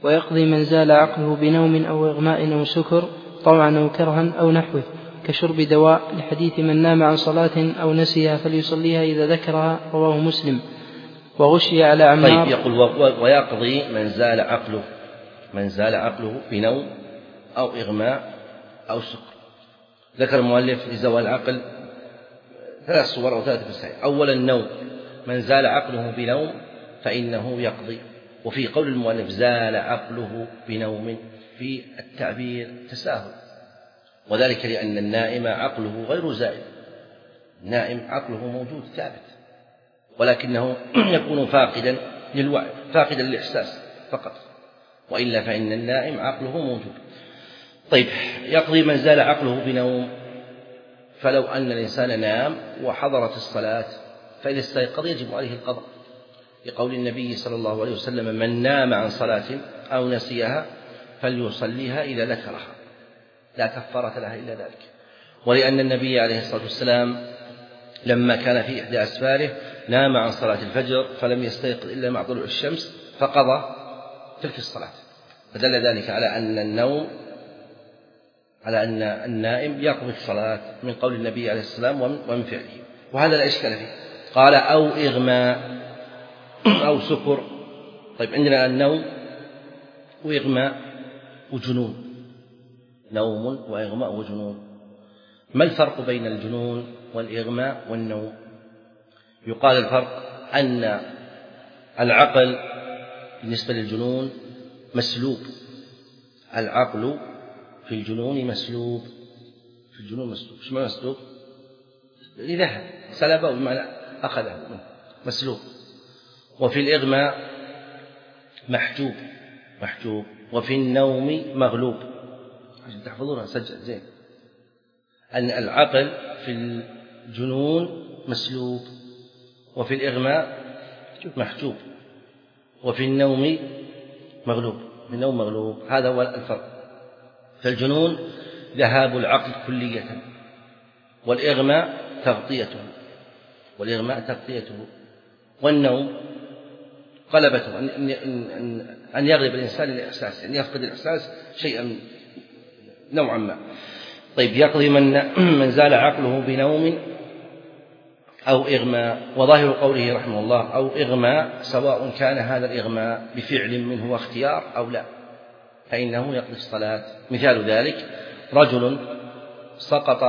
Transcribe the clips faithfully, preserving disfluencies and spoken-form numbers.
ويقضي من زال عقله بنوم أو إغماء أو سكر طوعا أو كرها أو نحوه كشرب دواء، لحديث من نام عن صلاة أو نسيها فليصليها إذا ذكرها، رواه مسلم. وغشي على عمار. طيب يقول ويقضي من زال عقله من زال عقله بنوم أو إغماء أو سكر. ذكر المؤلف لزوال العقل ثلاث صور أو ثلاثة مسائل. أولا النوم، من زال عقله بنوم فإنه يقضي. وفي قول المؤلف زال عقله بنوم في التعبير تساهل، وذلك لأن النائم عقله غير زائل، النائم عقله موجود ثابت، ولكنه يكون فاقدا للوعي، فاقدا للإحساس فقط، وإلا فإن النائم عقله موجود. طيب يقضي من زال عقله بنوم، فلو أن الإنسان نام وحضرت الصلاة فإذا استيقظ يجب عليه القضاء، لقول النبي صلى الله عليه وسلم من نام عن صلاة أو نسيها فليصليها إذا ذكرها، لا كفارة لها إلا ذلك. ولأن النبي عليه الصلاة والسلام لما كان في إحدى أسفاره نام عن صلاة الفجر فلم يستيقظ إلا مع طلوع الشمس فقضى تلك الصلاة، فدل ذلك على أن النوم على أن النائم يقضي الصلاة من قول النبي عليه السلام ومن فعله، وهذا لا إشكال فيه. قال أو إغماء أو سكر. طيب عندنا النوم وإغماء وجنون، نوم وإغماء وجنون. ما الفرق بين الجنون والإغماء والنوم؟ يقال الفرق أن العقل بالنسبة للجنون مسلوب، العقل في الجنون مسلوب، في الجنون مسلوب. ايش معنى مسلوب؟ لذهب، سلبه بمعنى أخذه منه، مسلوب. وفي الإغماء محجوب، محجوب. وفي النوم مغلوب. عشان تحفظونها سجل زين، أن العقل في الجنون مسلوب، وفي الإغماء محجوب، وفي النوم مغلوب، في النوم مغلوب. هذا هو الفرق. فالجنون ذهاب العقل كلية، والإغماء تغطيته، والإغماء تغطيته. والنوم غلبته، أن, أن, أن يغلب الإنسان الإحساس، أن يفقد الإحساس شيئا نوعا ما. طيب يقضي من, من زال عقله بنوم أو إغماء. وظاهر قوله رحمه الله أو إغماء، سواء كان هذا الإغماء بفعل منه واختيار أو لا، فإنه يقضي الصلاة. مثال ذلك رجل سقط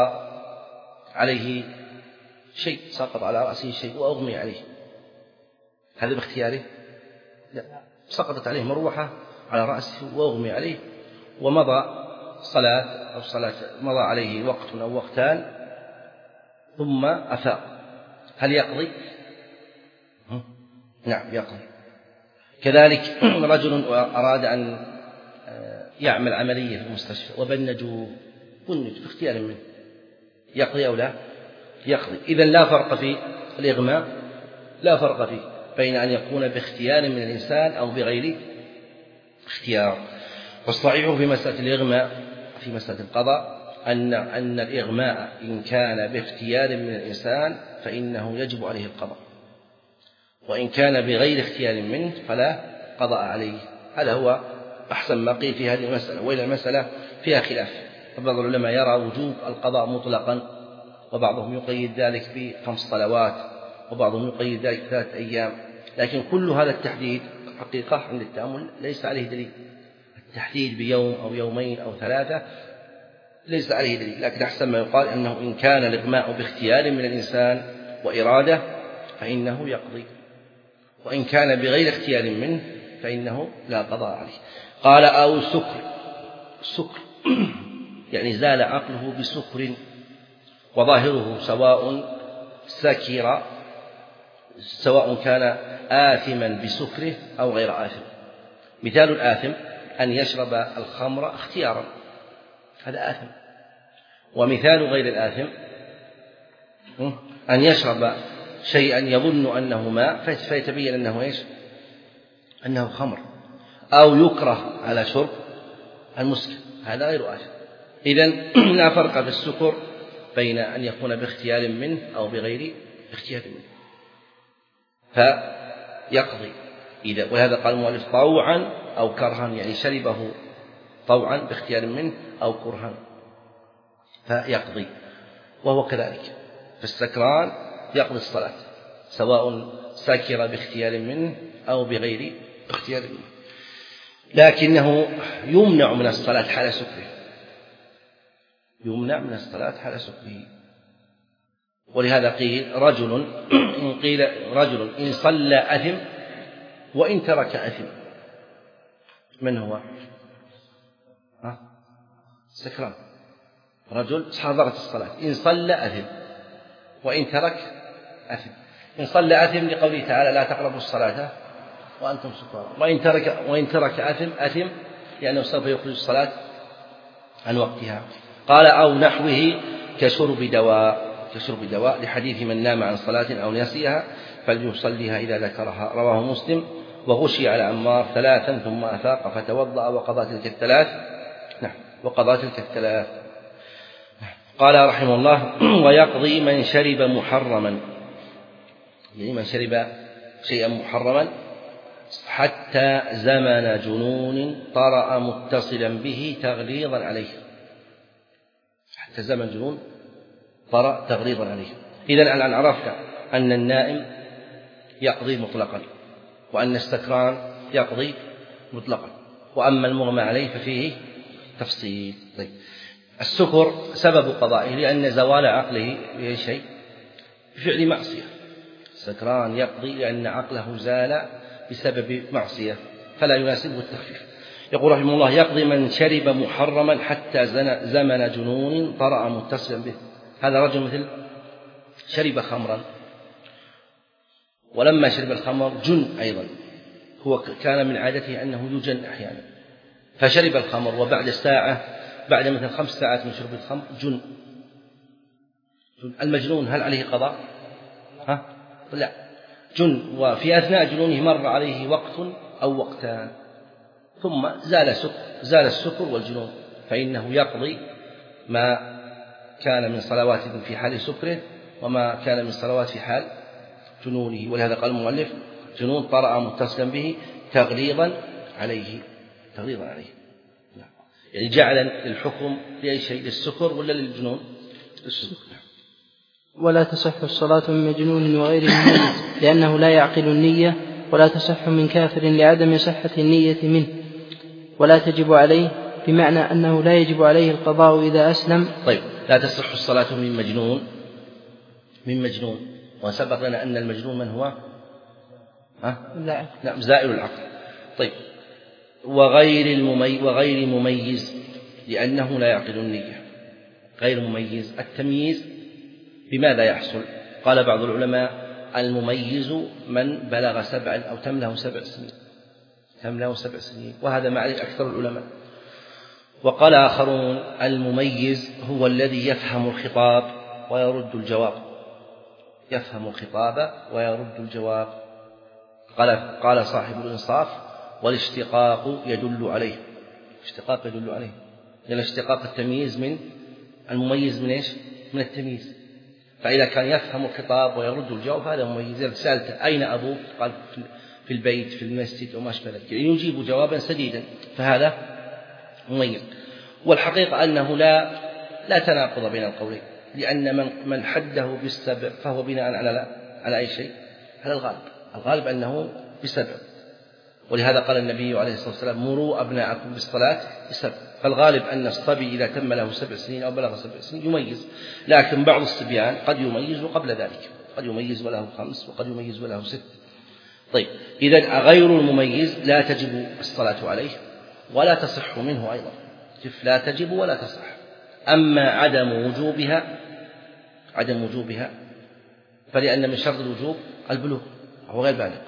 عليه شيء، سقط على رأسه شيء وأغمي عليه، هذا باختياره؟ لا، سقطت عليه مروحة على رأسه وأغمي عليه، ومضى صلاة أو صلاة مضى عليه وقت أو وقتان ثم أفاق، هل يقضي؟ نعم يقضي. كذلك رجل أراد أن يعمل عملية في المستشفى وبنجوا بنج باختيار منه، يقضي أو لا؟ يقضي. إذن لا فرق في الإغماء، لا فرق فيه بين أن يكون باختيار من الإنسان أو بغير اختيار. والصحيح في مسألة الإغماء في مسألة القضاء أن أن الإغماء إن كان باختيار من الإنسان فإنه يجب عليه القضاء، وإن كان بغير اختيار منه فلا قضاء عليه. هذا هو أحسن ما قيل في هذه المسألة، وإلى المسألة فيها خلاف، فبعض العلماء يرى وجوب القضاء مطلقا، وبعضهم يقيد ذلك بخمس صلوات، وبعضهم يقيد ذلك ثلاثة أيام. لكن كل هذا التحديد حقيقة عند التأمل ليس عليه دليل، التحديد بيوم أو يومين أو ثلاثة ليس عليه دليل. لكن أحسن ما يقال أنه إن كان الإغماء باختيار من الإنسان وإرادة فإنه يقضي، وإن كان بغير اختيار منه فإنه لا قضاء عليه. قال أو سكر، سكر يعني زال عقله بسكر، وظاهره سواء سكر، سواء كان آثما بسكره أو غير آثم. مثال الآثم أن يشرب الخمر اختيارا، هذا آثم. ومثال غير الآثم أن يشرب شيئا يظن أنه ماء فيتبين أنه إيش؟ أنه خمر، أو يكره على شرب المسكر، هذا غير آثم. إذن لا فرق في السكر بين أن يكون باختيار منه أو بغير اختيار منه، فيقضي إذا. ولهذا قال المؤلف طوعا أو كرها، يعني شربه طوعا باختيار منه أو كرها فيقضي، وهو كذلك. فالسكران يقضي الصلاة سواء سكر باختيار منه أو بغير اختيار منه، لكنه يمنع من الصلاة حال سكره، يمنع من الصلاة حال سكره. ولهذا قيل رجل إن قيل رجل إن صلى أثم وإن ترك أثم. من هو؟ ها؟ سكران، رجل حضرت الصلاة إن صلى أثم وإن ترك أثم. إن صلى أثم لقوله تعالى لا تقربوا الصلاة وأنتم سكارى، وإن ترك وإن ترك أثم أثم لأنه سوف يخرج الصلاة عن وقتها. قال أو نحوه كشرب دواء، كشرب دواء لحديث من نام عن صلاة أو نسيها فليصليها إذا ذكرها، رواه مسلم. وغشي على عمار ثلاثا ثم أفاق فتوضأ وقضى تلك الثلاث. نعم، وقضى تلك الثلاث. قال رحمه الله ويقضي من شرب محرما، يعني من شرب شيئا محرما حتى زمن جنون طرأ متصلا به تغليظا عليه، حتى زمن جنون طرأ تغليظا عليه. إذن الآن عرفنا أن النائم يقضي مطلقا، وأن السكران يقضي مطلقا، وأما المغمى عليه ففيه تفصيل. طيب، السكر سبب قضائه لأن زوال عقله بشيء بفعل معصية، السكران يقضي لأن عقله زال بسبب معصية فلا يناسبه التخفيف. يقول رحمه الله يقضي من شرب محرما حتى زمن جنون طرأ متصلا به. هذا رجل مثل شرب خمرا، ولما شرب الخمر جن أيضا، هو كان من عادته أنه يجن أحيانا، فشرب الخمر وبعد ساعة بعد مثل خمس ساعات من شرب الخمر جن. المجنون هل عليه قضاء؟ ها؟ لا، جن، وفي أثناء جنونه مر عليه وقت أو وقتان ثم زال سكر زال السكر والجنون، فإنه يقضي ما كان من صلوات في حال سكره وما كان من صلوات في حال جنونه. ولهذا قال المؤلف جنون طرأ متصلا به تغليظا عليه، تغليظا عليه، يعني جعلا للحكم لأي شيء، للسكر ولا للجنون؟ للسكر. ولا تصح الصلاة من مجنون وغيره مميز لأنه لا يعقل النية، ولا تصح من كافر لعدم صحة النية منه، ولا تجب عليه بمعنى أنه لا يجب عليه القضاء إذا أسلم. طيب، لا تصح الصلاة من مجنون، من مجنون، وسبق لنا أن المجنون من هو؟ ها؟ لا. نعم، زائل العقل. طيب، وغير المميز وغير مميز لأنه لا يعقل النية. غير مميز، التمييز بماذا يحصل؟ قال بعض العلماء المميز من بلغ سبعا أو تمله سبع سنين، تمله سبع سنين، وهذا ما عليه أكثر العلماء. وقال آخرون المميز هو الذي يفهم الخطاب ويرد الجواب، يفهم الخطاب ويرد الجواب. قال قال صاحب الإنصاف والاشتقاق يدل عليه، اشتقاق يدل عليه، لأن اشتقاق التمييز من المميز من إيش؟ من التمييز. فإذا كان يفهم الخطاب ويرد الجواب هذا مميز. سألته أين أبوك؟ قال في البيت في المسجد وما أشبه ذلك، يعني يجيب جوابا سديدا، فهذا مميز. والحقيقة أنه لا لا تناقض بين القولين، لأن من من حده بالسبع فهو بناء على على أي شيء؟ على الغالب، الغالب أنه بسبع. ولهذا قال النبي عليه الصلاة والسلام مروا أبناءكم بالصلاة بسبع، فالغالب أن الصبي إذا تم له سبع سنين أو بلغ سبع سنين يميز، لكن بعض الصبيان قد يميز قبل ذلك، قد يميز وله خمس وقد يميز وله ست. طيب، إذن غير المميز لا تجب الصلاة عليه ولا تصح منه أيضا، لا تجب ولا تصح. أما عدم وجوبها عدم وجوبها فلأن من شرط الوجوب البلوغ وهو غير بالغ،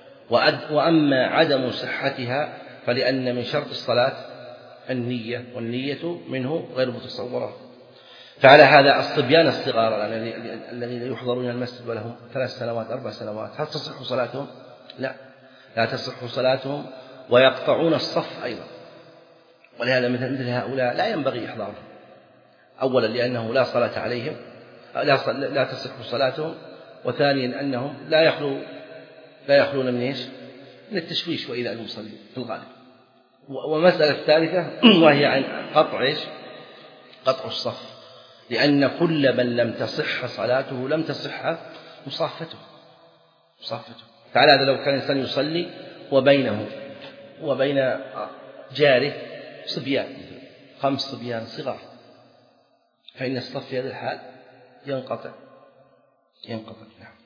وأما عدم صحتها فلأن من شرط الصلاة النية، والنية منه غير متصورة. فعلى هذا الصبيان الصغار الذين يحضرون المسجد ولهم ثلاث سنوات أربع سنوات هل تصح صلاتهم؟ لا، لا تصح صلاتهم، ويقطعون الصف أيضا. ولهذا مثل مثل هؤلاء لا ينبغي إحضارهم، أولا لأنه لا صلاة عليهم، لا, لا تصح صلاتهم، وثانيا أنهم لا يخلو لا يخلون من إيش؟ من التشويش وإيذاء المصلين في الغالب. ومسألة الثالثة وهي عن قطع إيش؟ قطع الصف، لأن كل من لم تصح صلاته لم تصح مصافته مصافته فعلى هذا لو كان الإنسان يصلي وبينه وبين جاره صبيان خمس صبيان صغار فإن الصف في هذه الحال ينقطع ينقطع نعم.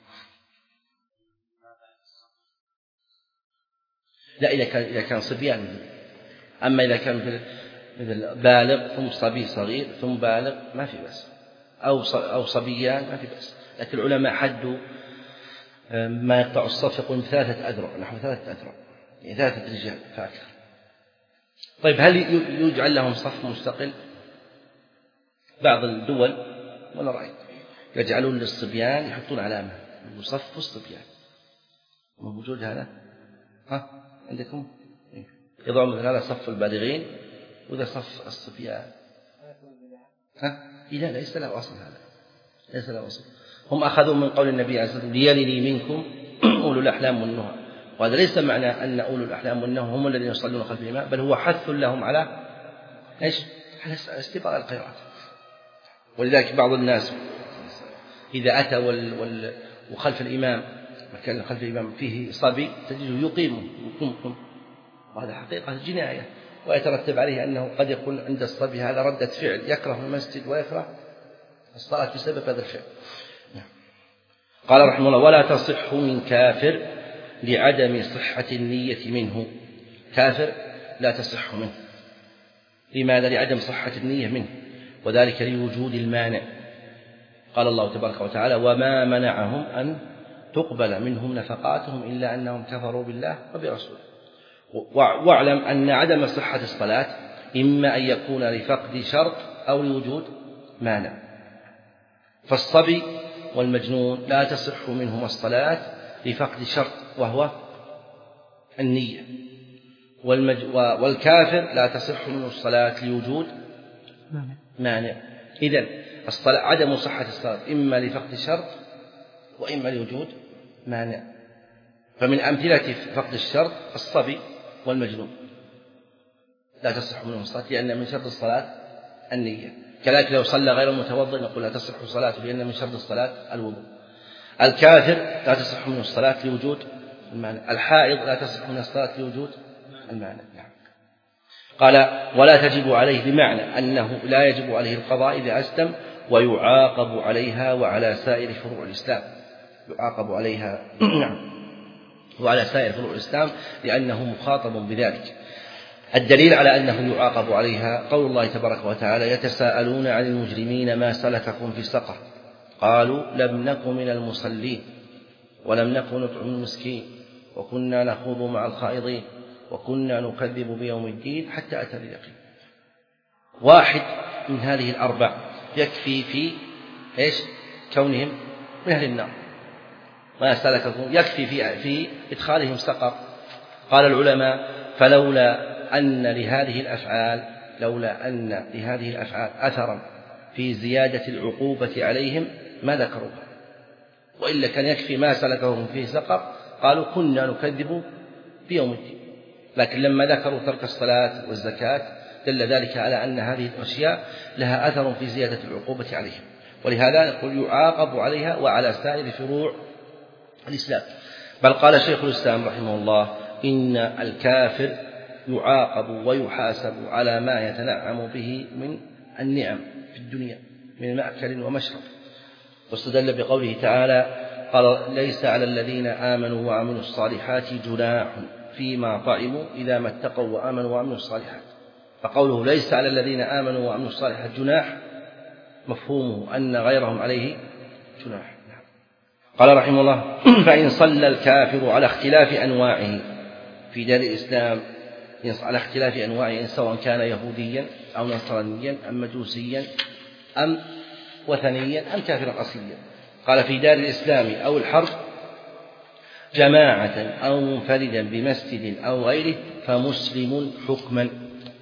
لا إذا كان إذا كان صبيان، أما إذا كان مثل بالغ ثم صبي صغير ثم بالغ ما في بأس، أو أو صبيان ما في بأس. لكن العلماء حدوا ما يقطع الصف يقول ثلاثة أذرع، نحو ثلاثة أذرع يعني ثلاثة رجال فأكثر. طيب هل يجعل لهم صف مستقل؟ بعض الدول ولا رأيت يجعلون للصبيان يحطون علامة يصف الصبيان، موجود هذا؟ ها عندكم؟ يضعون مثل هذا صف البالغين وإذا صف الصبيان. ها؟ لا ليس له أصل هذا، ليس له أصل. هم أخذوا من قول النبي عليه الصلاة والسلام ليلني منكم أولو الأحلام والنهى، وهذا ليس معنى أن أولو الأحلام والنهى هم الذين يصلون خلف الإمام، بل هو حث لهم على إيش؟ على استباق القراءة. ولذلك بعض الناس إذا أتى وال وال وخلف الإمام مكان خلف الإمام فيه صبي تجده يقيمه يقيمكم، وهذا حقيقة جناية، ويترتب عليه أنه قد يكون عند الصبي هذا ردة فعل يكره المسجد ويكره الصلاة بسبب هذا الفعل. قال رحمه الله ولا تصح من كافر لعدم صحة النية منه. كافر لا تصح منه، لماذا؟ لعدم صحة النية منه، وذلك لوجود المانع. قال الله تبارك وتعالى وما منعهم أن تقبل منهم نفقاتهم إلا أنهم كفروا بالله وبرسوله. واعلم أن عدم صحة الصلاة إما أن يكون لفقد شرط أو لوجود مانع. فالصبي والمجنون لا تصح منهما الصلاة لفقد شرط وهو النية، والمج... والكافر لا تصح منه الصلاة لوجود مانع. إذن الصلاة عدم صحة الصلاة إما لفقد شرط وإما لوجود مانع. فمن أمثلة فقد الشرط الصبي والمجنون لا تصح منه الصلاة لأن من شرط الصلاة النية. كذلك لو صلى غير متوضئ نقول لا تصح صلاته لأن من شرط الصلاة الوضوء. الكافر لا تصح منه الصلاة لوجود المانع. الحائض لا تصح منه الصلاة لوجود المانع. نعم. قال ولا تجب عليه بمعنى أنه لا يجب عليه القضاء إذا أسلم، ويعاقب عليها وعلى سائر فروع الإسلام. يعاقب عليها نعم وعلى سائر فروع الإسلام لأنه مخاطب بذلك. الدليل على أنه يعاقب عليها قول الله تبارك وتعالى يتساءلون عن المجرمين ما سلككم في سقر قالوا لم نك من المصلين ولم نك نطعم المسكين وكنا نخوض مع الخائضين وكنا نكذب بيوم الدين حتى أتى اليقين. واحد من هذه الأربع يكفي في إيش كونهم من أهل النار. ما سلككم يكفي في في إدخالهم سقر. قال العلماء فلولا أن لهذه الأفعال لولا أن لهذه الأفعال أثرا في زيادة العقوبة عليهم ما ذكروها، وإلا كان يكفي ما سلكهم فيه سقر قالوا كنا نكذب بيوم الدين. لكن لما ذكروا ترك الصلاة والزكاة دل ذلك على أن هذه الأشياء لها أثر في زيادة العقوبة عليهم، ولهذا نقول يعاقب عليها وعلى سائر فروع الإسلام. بل قال شيخ الإسلام رحمه الله إن الكافر يعاقب ويحاسب على ما يتنعم به من النعم في الدنيا من مأكل ومشرب. واستدل بقوله تعالى قال ليس على الذين آمنوا وعملوا الصالحات جناح فيما طعموا إذا ما اتقوا وآمنوا وعملوا الصالحات. فقوله ليس على الذين آمنوا وعملوا الصالحات جناح مفهومه أن غيرهم عليه جناح. قال رحمه الله فإن صلى الكافر على اختلاف أنواعه في دار الإسلام على اختلاف أنواعه سواء كان يهوديا أو نصرانيا أم مجوسيا أم وثنيا أم كافرا أصليا. قال في دار الإسلام أو الحرب جماعة أو منفردا بمسجد أو غيره فمسلم حكما.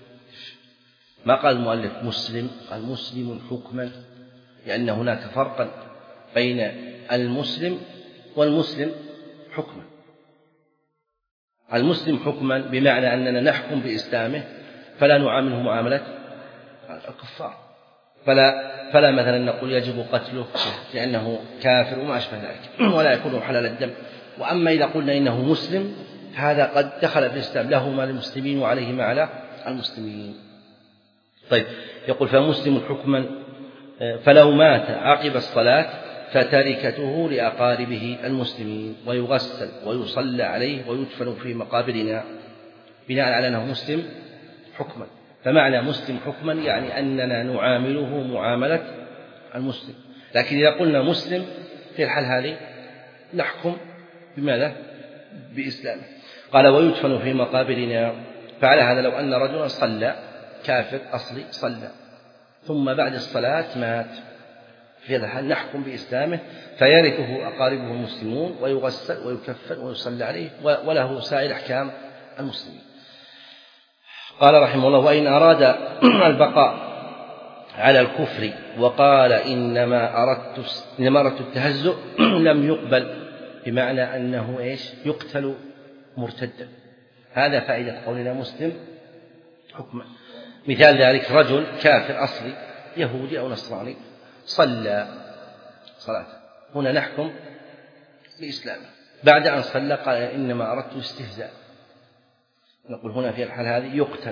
ما قال المؤلف مسلم، قال مسلم حكما، لأن هناك فرقا بين المسلم والمسلم حكما. المسلم حكما بمعنى أننا نحكم بإسلامه فلا نعامله معاملة الكفار، فلا, فلا مثلا نقول يجب قتله لأنه كافر وما أشبه ذلك، ولا يكون حلال الدم. وأما إذا قلنا إنه مسلم هذا قد دخل في الإسلام، له ما للمسلمين وعليه ما على المسلمين. طيب، يقول فمسلم حكما فلو مات عقب الصلاة فتركته لأقاربه المسلمين ويغسل ويصلى عليه ويدفن في مقابرنا، بناء على أنه مسلم حكما. فمعنى مسلم حكما يعني أننا نعامله معاملة المسلم. لكن إذا قلنا مسلم في الحال هذه نحكم بماذا؟ بإسلامه. قال ويدفن في مقابرنا. فعلى هذا لو أن رجلا صلى كافر أصلي صلى ثم بعد الصلاة مات، في هذا الحال نحكم بإسلامه فيرثه أقاربه المسلمون ويغسل ويكفن ويصلى عليه وله سائر أحكام المسلمين. قال رحمه الله وإن أراد البقاء على الكفر وقال إنما أردت, إنما أردت التهزؤ لم يقبل، بمعنى أنه إيش؟ يقتل مرتدا. هذا فائدة قولنا مسلم حكما. مثال ذلك رجل كافر أصلي يهودي أو نصراني صلى صلاة، هنا نحكم بإسلامه. بعد أن صلى قال إنما أردت استهزاء، نقول هنا في الحال هذه يقتل،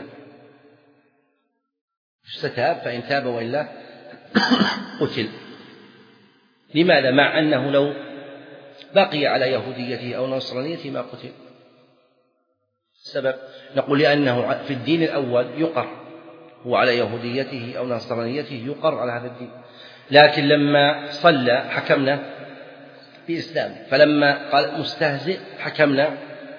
استتاب فإن تاب وإلا قتل. لماذا؟ مع أنه لو بقي على يهوديته أو نصرانيته ما قتل. السبب نقول لأنه في الدين الأول يقر، هو على يهوديته أو نصرانيته يقر على هذا الدين، لكن لما صلى حكمنا بإسلامه، فلما قال مستهزئ حكمنا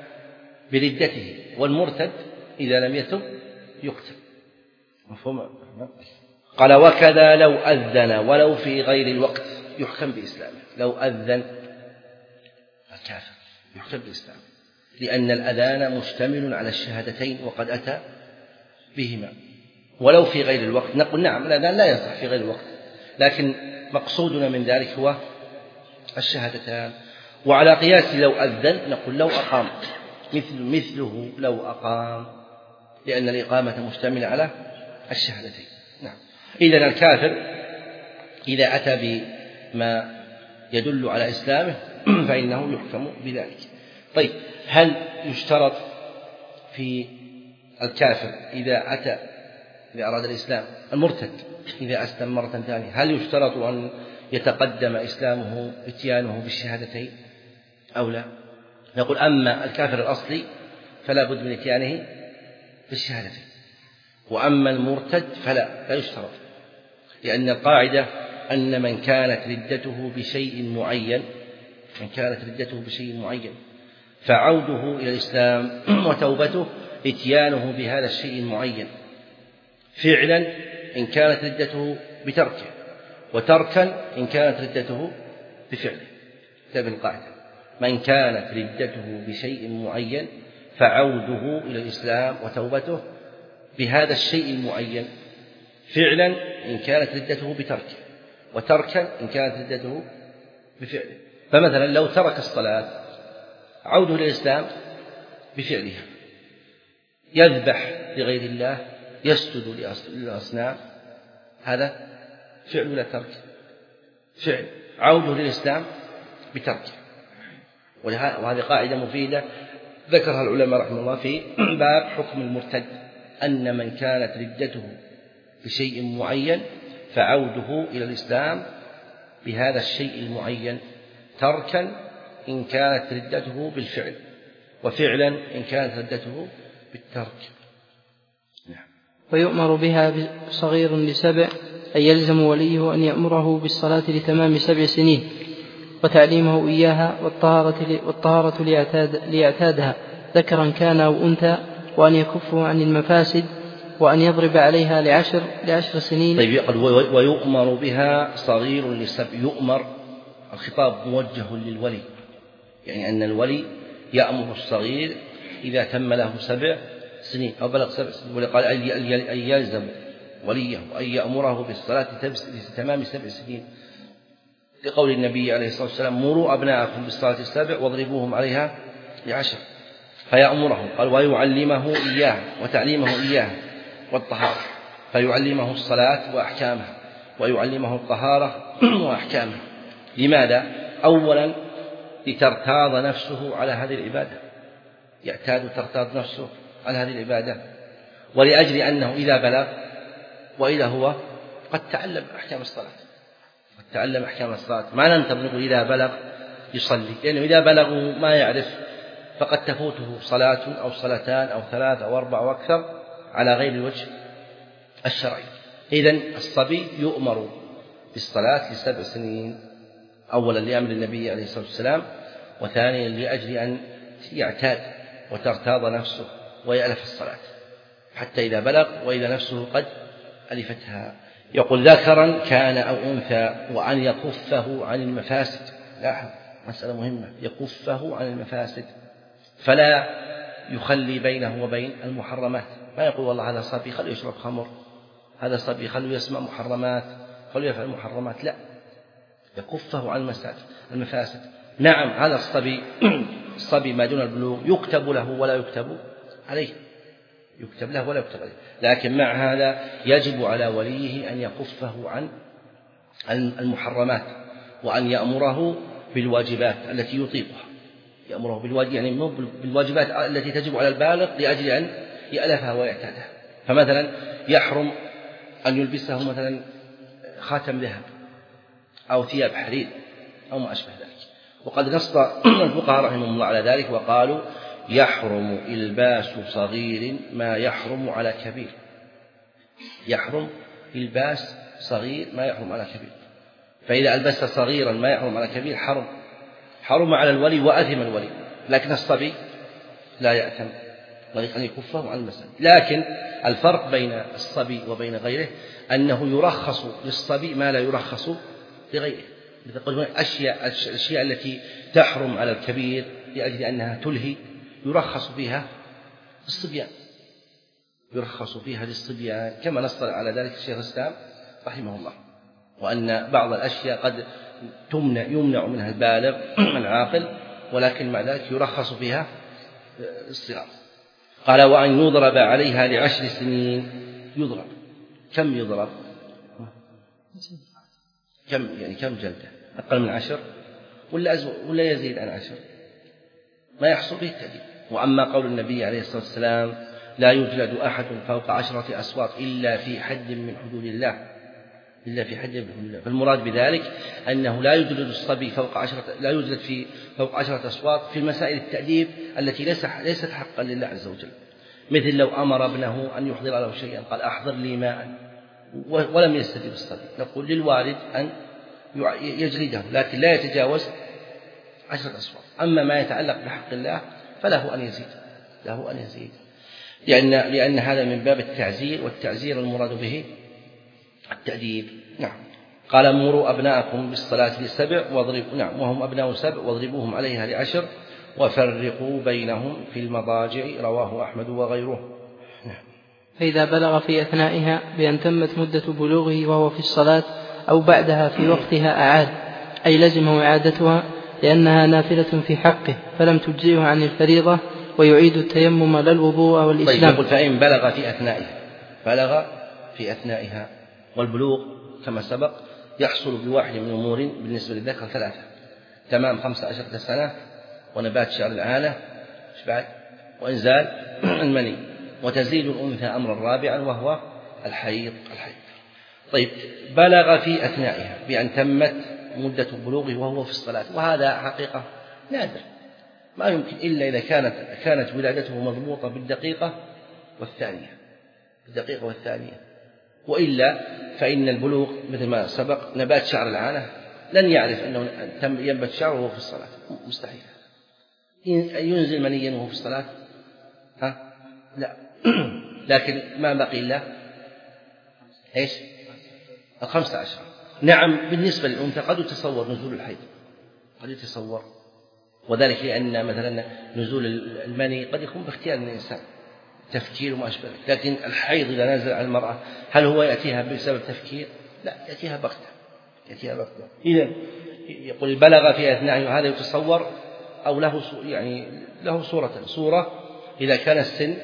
بردته، والمرتد إذا لم يتب يقتل. مفهوم؟ قال وكذا لو أذن ولو في غير الوقت يحكم بإسلامه. لو أذن الكافر يحكم بإسلامه، لأن الأذان مشتمل على الشهادتين وقد أتى بهما. ولو في غير الوقت نقول نعم الأذان لا يصح في غير الوقت، لكن مقصودنا من ذلك هو الشهادتان. وعلى قياس لو أذن نقول لو أقام مثل مثله لو أقام، لأن الإقامة مشتملة على الشهادتين. نعم. إذن الكافر إذا أتى بما يدل على إسلامه فإنه يحكم بذلك. طيب، هل يشترط في الكافر إذا أتى إذا أراد الإسلام المرتد إذا أسلم مرة ثانية هل يشترط أن يتقدم إسلامه اتيانه بالشهادتين أو لا؟ نقول أما الكافر الأصلي فلا بد من اتيانه بالشهادتين، وأما المرتد فلا لا يشترط، لأن القاعدة أن من كانت ردته بشيء معين من كانت ردته بشيء معين فعوده إلى الإسلام وتوبته اتيانه بهذا الشيء المعين فعلا إن كانت ردته بتركه، وتركا إن كانت ردته بفعله. هذه القاعدة، من كانت ردته بشيء معين فعوده إلى الإسلام وتوبته بهذا الشيء المعين فعلا إن كانت ردته بتركه، وتركا إن كانت ردته بفعله. فمثلا لو ترك الصلاة عوده إلى الإسلام بفعلها، يذبح لغير الله، يسجد للأصنام، هذا فعل ولا ترك؟ فعل. عوده للإسلام بترك. وهذه قاعدة مفيدة ذكرها العلماء رحمه الله في باب حكم المرتد، أن من كانت ردته بشيء معين فعوده إلى الإسلام بهذا الشيء المعين تركا إن كانت ردته بالفعل، وفعلا إن كانت ردته بالترك. نعم. ويؤمر بها صغير لسبع، أن يلزم وليه أن يأمره بالصلاة لتمام سبع سنين وتعليمه إياها، والطهارة, والطهارة ليعتاد ليعتادها ذكرا كان أو أنثى، وأن يكفه عن المفاسد، وأن يضرب عليها لعشر, لعشر سنين. طيب، يقول ويؤمر بها صغير لسبع. يؤمر الخطاب موجه للولي، يعني أن الولي يأمر الصغير إذا تم له سبع سنين أو بلغ سبع سنين، ولقال أن يلزم وليه وأن يأمره بالصلاة لتمام سبع سنين، لقول النبي عليه الصلاة والسلام مروا أبناءكم بالصلاة السبع واضربوهم عليها لعشر. فيأمره، قال ويعلمه إياه وتعليمه إياه والطهارة، فيعلمه الصلاة وأحكامها ويعلمه الطهارة وأحكامها. لماذا؟ أولا لترتاض نفسه على هذه العبادة، يعتاد ترتاض نفسه على هذه العبادة، ولأجل أنه إذا بلغ وإذا هو قد تعلم أحكام الصلاة قد تعلم أحكام الصلاة ما ننتظر إذا بلغ يصلي، لأنه إذا بلغوا ما يعرف فقد تفوته صلاة أو صلاتان أو ثلاث أو أربع أو أكثر على غير الوجه الشرعي. إذن الصبي يؤمر بالصلاة لسبع سنين، أولا لأمر النبي عليه الصلاة والسلام، وثانيا لأجل أن يعتاد وترتاض نفسه ويألف الصلاة حتى إذا بلغ وإذا نفسه قد ألفتها. يقول ذكرا كان أو أنثى، وأن يكفه عن المفاسد. لاحظ مسألة مهمة، يكفه عن المفاسد، فلا يخلي بينه وبين المحرمات. ما يقول والله هذا صبي خليه يشرب خمر، هذا صبي خليه يسمع محرمات، خليه يفعل محرمات، لا، يكفه عن المفاسد. نعم هذا الصبي الصبي ما دون البلوغ يكتب له ولا يكتب عليه، يكتب له ولا يكتب عليه، لكن مع هذا يجب على وليه أن يكفه عن المحرمات وأن يأمره بالواجبات التي يطيقها، يأمره بالواجب يعني بالواجبات التي تجب على البالغ لأجل أن يألفها ويعتادها. فمثلا يحرم أن يلبسه مثلا خاتم ذهب أو ثياب حرير أو ما أشبه ذلك، وقد نص الفقهاء رحمهم الله على ذلك وقالوا يحرم إلباس صغير ما يحرم على كبير، يحرم إلباس صغير ما يحرم على كبير، فإذا ألبس صغيرا ما يحرم على كبير حرم حرم على الولي وأثم الولي، لكن الصبي لا يأثم أن يكفه عن المسألة. لكن الفرق بين الصبي وبين غيره أنه يرخص للصبي ما لا يرخص لغيره. أشياء الأشياء التي تحرم على الكبير لأجل أنها تلهي يرخص فيها للصبيان، يرخص فيها للصبيان كما نص على ذلك الشيخ الإسلام رحمه الله، وأن بعض الأشياء قد تمنع يمنع منها البالغ العاقل، ولكن مع ذلك يرخص فيها الصغار. قال وأن يضرب عليها لعشر سنين. يضرب كم يضرب؟ كم يعني كم جلدة؟ أقل من عشر ولا ولا يزيد عن عشر؟ ما يحصل به التأديب. وأما قول النبي عليه الصلاة والسلام لا يجلد أحد فوق عشرة أصوات إلا في حد من حدود الله، إلا في حد من حدود الله، فالمراد بذلك أنه لا يجلد الصبي فوق عشرة لا يجلد في فوق عشرة أصوات في مسائل التأديب التي ليست حقا لله عز وجل، مثل لو أمر ابنه أن يحضر له شيئا قال أحضر لي ماء ولم يستجب الصبي، نقول للوالد أن يجلده لكن لا يتجاوز عشرة أصوات. أما ما يتعلق بحق الله فله أن يزيد، له أن يزيد لأن, لأن هذا من باب التعزير، والتعزير المراد به التأديب. نعم. قال مروا أبناءكم بالصلاة لسبع واضربوا نعم وهم أبناء سبع واضربوهم عليها لعشر وفرقوا بينهم في المضاجع، رواه أحمد وغيره. نعم. فإذا بلغ في أثنائها بأن تمت مدة بلوغه وهو في الصلاة أو بعدها في وقتها أعاد، أي لزمه إعادتها لأنها نافلة في حقه فلم تجزئه عن الفريضة، ويعيد التيمم لا الوضوء والإسلام. طيب فإن بلغ في أثنائها بلغ في أثنائها والبلوغ كما سبق يحصل بواحد من أمور بالنسبة للذكر ثلاثة: تمام خمسة عشرة سنة، ونبات شعر العانة، وإنزال المني، وتزيد الأنثى أمرا رابعا وهو الحيض. الحيض طيب بلغ في أثنائها بأن تمت مدة بلوغه وهو في الصلاة، وهذا حقيقة نادر، ما يمكن إلا إذا كانت كانت ولادته مضبوطة بالدقيقة والثانية بالدقيقة والثانية وإلا فإن البلوغ مثل ما سبق نبات شعر العانة لن يعرف أنه تم ينبت شعره وهو في الصلاة، مستحيل. ينزل منيا وهو في الصلاة ها؟ لا لكن ما بقي إلا إيش؟ الخمسة عشر. نعم بالنسبة للأنثى قد يتصور نزول الحيض، قد يتصور، وذلك لأن مثلا نزول المني قد يكون باختيار من الإنسان، تفكير وما أشبه، لكن الحيض إذا نزل على المرأة هل هو يأتيها بسبب تفكير؟ لا، يأتيها بغتة، يأتيها بغتة. إذا يقول بلغ في أثناء، هذا يتصور أو له يعني له صورة صورة إذا كان السن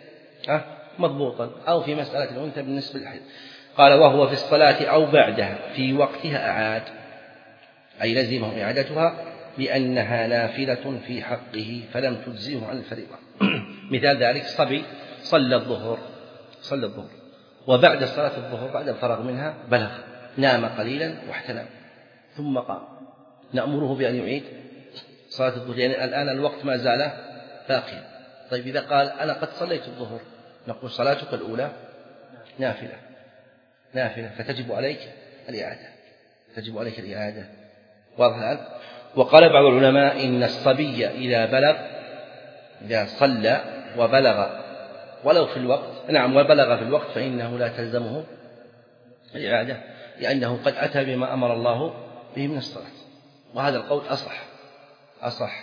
مضبوطا، أو في مسألة الأنثى بالنسبة للحيض. قال وهو في الصلاة أو بعدها في وقتها أعاد، أي لزمه إعادتها لأنها نافلة في حقه فلم تجزئه عن الفريضة. مثال ذلك صبي صلى الظهر صلى الظهر وبعد صلاة الظهر بعد الفراغ منها بلغ، نام قليلا واحتلم ثم قام، نأمره بأن يعيد صلاة الظهر لأن يعني الآن الوقت ما زال باقيا. طيب إذا قال أنا قد صليت الظهر، نقول صلاتك الأولى نافلة نافلة فتجب عليك الإعادة تجب عليك الإعادة واضح الآن. وقال بعض العلماء إن الصبي إذا بلغ إذا صلى وبلغ ولو في الوقت نعم وبلغ في الوقت فإنه لا تلزمه الإعادة لأنه قد أتى بما أمر الله به من الصلاة، وهذا القول أصح أصح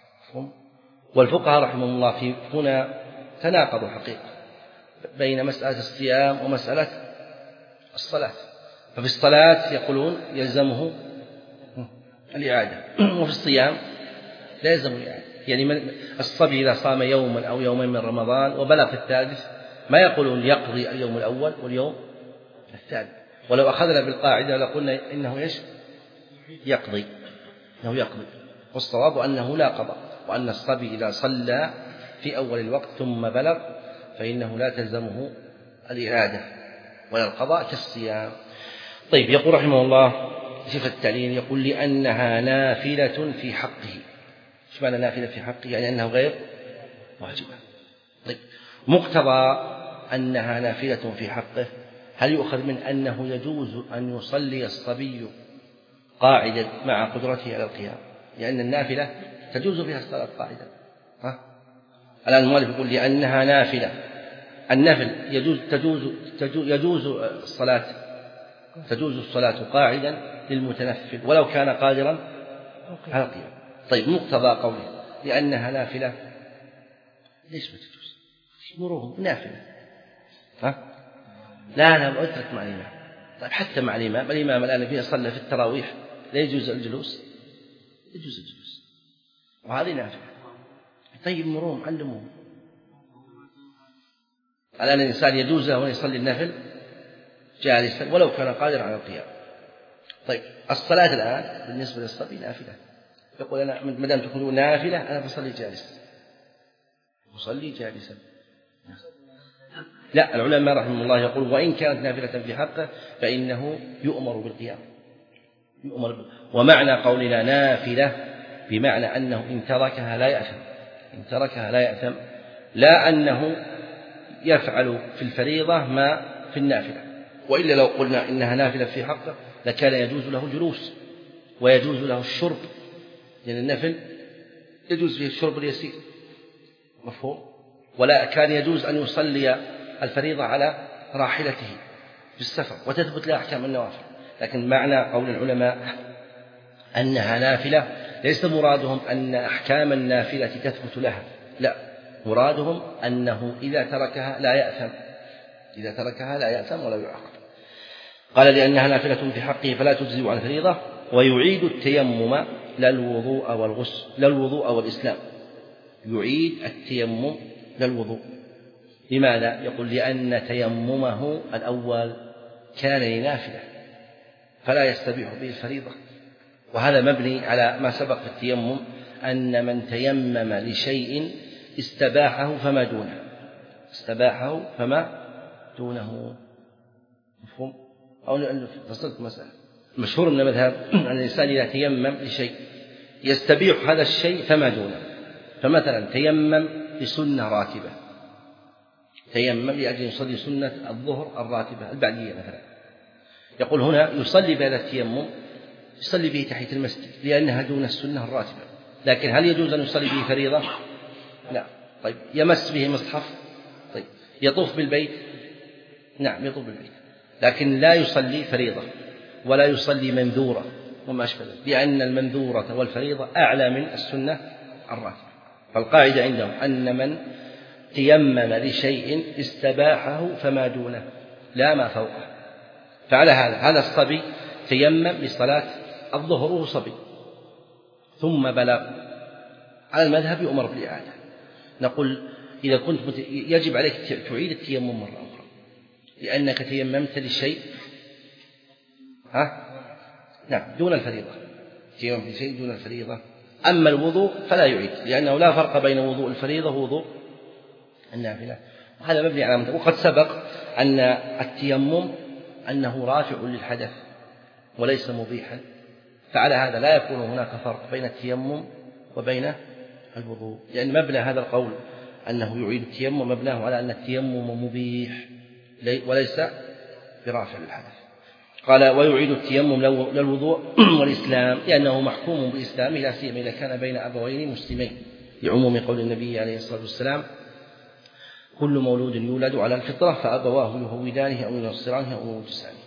والفقهاء رحمه الله في هنا تناقضوا حقيقة بين مسألة الصيام ومسألة الصلاة. ففي الصلاة يقولون يلزمه الإعادة وفي الصيام لا يلزم الإعادة. يعني من الصبي إذا صام يوما أو يومين من رمضان وبلغ في الثالث ما يقولون يقضي اليوم الأول واليوم الثاني، ولو أخذنا بالقاعدة لقلنا إنه إيش يقضي إنه يقضي والصواب أنه لا قضاء، وأن الصبي إذا صلى في أول الوقت ثم بلغ فإنه لا تلزمه الإعادة ولا القضاء كالصيام. طيب يقول رحمه الله صفة التعليل يقول لأنها نافلة في حقه. ايش معنى نافلة في حقه؟ يعني أنه غير واجبة. طيب مقتضى أنها نافلة في حقه هل يؤخذ من أنه يجوز أن يصلي الصبي قاعدا مع قدرته على القيام؟ لأن النافلة تجوز فيها الصلاة قاعدا. ها؟ الآن المؤلف يقول لأنها نافلة، النفل يجوز تجوز تجوز يجوز الصلاة تجوز الصلاة قاعدا للمتنفل ولو كان قادرا على القيام. طيب مقتضى قوله لأنها نافلة ليش ما تجوز؟ مروهم نافلة. ها؟ لا لا أترك مع الإمام. طيب حتى مع الإمام الإمام الآن فيه صلى في التراويح لا يجوز الجلوس يجوز الجلوس وهذه نافلة. طيب مروهم علموهم. الآن الإنسان يجوز له أن يصلي النافل جالسا ولو كان قادرا على القيام. طيب الصلاة الآن بالنسبة للصبي نافلة، يقول أنا ما دام تقولون نافلة أنا بصلي جالس بصلي جالسا. لا العلماء رحمه الله يقول وإن كانت نافلة في حقه فإنه يؤمر بالقيام يؤمر بالقيام. ومعنى قولنا نافلة بمعنى أنه إن تركها لا يأثم إن تركها لا يأثم لا أنه يفعل في الفريضة ما في النافلة، وإلا لو قلنا إنها نافلة في حقه لكان يجوز له الجلوس ويجوز له الشرب، لأن النفل يجوز فيه الشرب اليسير مفهوم، ولا كان يجوز أن يصلي الفريضة على راحلته في السفر وتثبت لها أحكام النوافل. لكن معنى قول العلماء أنها نافلة ليس مرادهم أن أحكام النافلة تثبت لها، لا مرادهم أنه إذا تركها لا يأثم إذا تركها لا يأثم ولا يعاقب. قال لأنها نافلة في حقه فلا تجزئ عن الفريضة. ويعيد التيمم لا الوضوء والغسل لا الوضوء والإسلام يعيد التيمم لا الوضوء. لماذا؟ يقول لأن تيممه الأول كان لنافلة فلا يستبيح به الفريضة، وهذا مبني على ما سبق في التيمم أن من تيمم لشيء استباحه فما دونه استباحه فما دونه مفهوم؟ أو فصلت مسألة مشهور من المذهب أن الإنسان إذا تيمم لشيء يستبيح هذا الشيء فما دونه. فمثلا تيمم لسنة راتبة تيمم لأجل يصلي سنة الظهر الراتبة البعدية مثلا، يقول هنا يصلي بهذا التيمم يصلي به تحية المسجد لأنها دون السنة الراتبة، لكن هل يجوز أن يصلي به فريضة؟ لا. طيب يمس به مصحف؟ طيب يطوف بالبيت؟ نعم يطوف بالبيت، لكن لا يصلي فريضة ولا يصلي منذورة وما أشبه ذلك، لأن المنذورة والفريضة أعلى من السنة الراتبة. فالقاعدة عندهم أن من تيمم لشيء استباحه فما دونه لا ما فوقه. فعلى هذا هذا الصبي تيمم لصلاة الظهر وهو صبي ثم بلغ، على المذهب يؤمر بالإعادة. نقول إذا كنت يجب عليك تعيد التيمم مرة أخرى لأنك تيممت للشيء ها؟ نعم دون الفريضة، تيمم لشيء دون الفريضة. أما الوضوء فلا يعيد لأنه لا فرق بين وضوء الفريضة ووضوء النافلة، هذا مبني على مدى. وقد سبق أن التيمم أنه رافع للحدث وليس مبيحا، فعلى هذا لا يكون هناك فرق بين التيمم وبين الوضوء، لأن مبنى هذا القول أنه يعيد التيمم مبناه على أن التيمم مبيح وليس برافع للحدث. قال ويعيد التيمم للوضوء والإسلام لأنه محكوم بإسلامه لا سيما إذا كان بين أبوين مسلمين، لعموم قول النبي عليه الصلاة والسلام كل مولود يولد على الفطرة فأبواه يهودانه أو ينصرانه أو يمجسانه.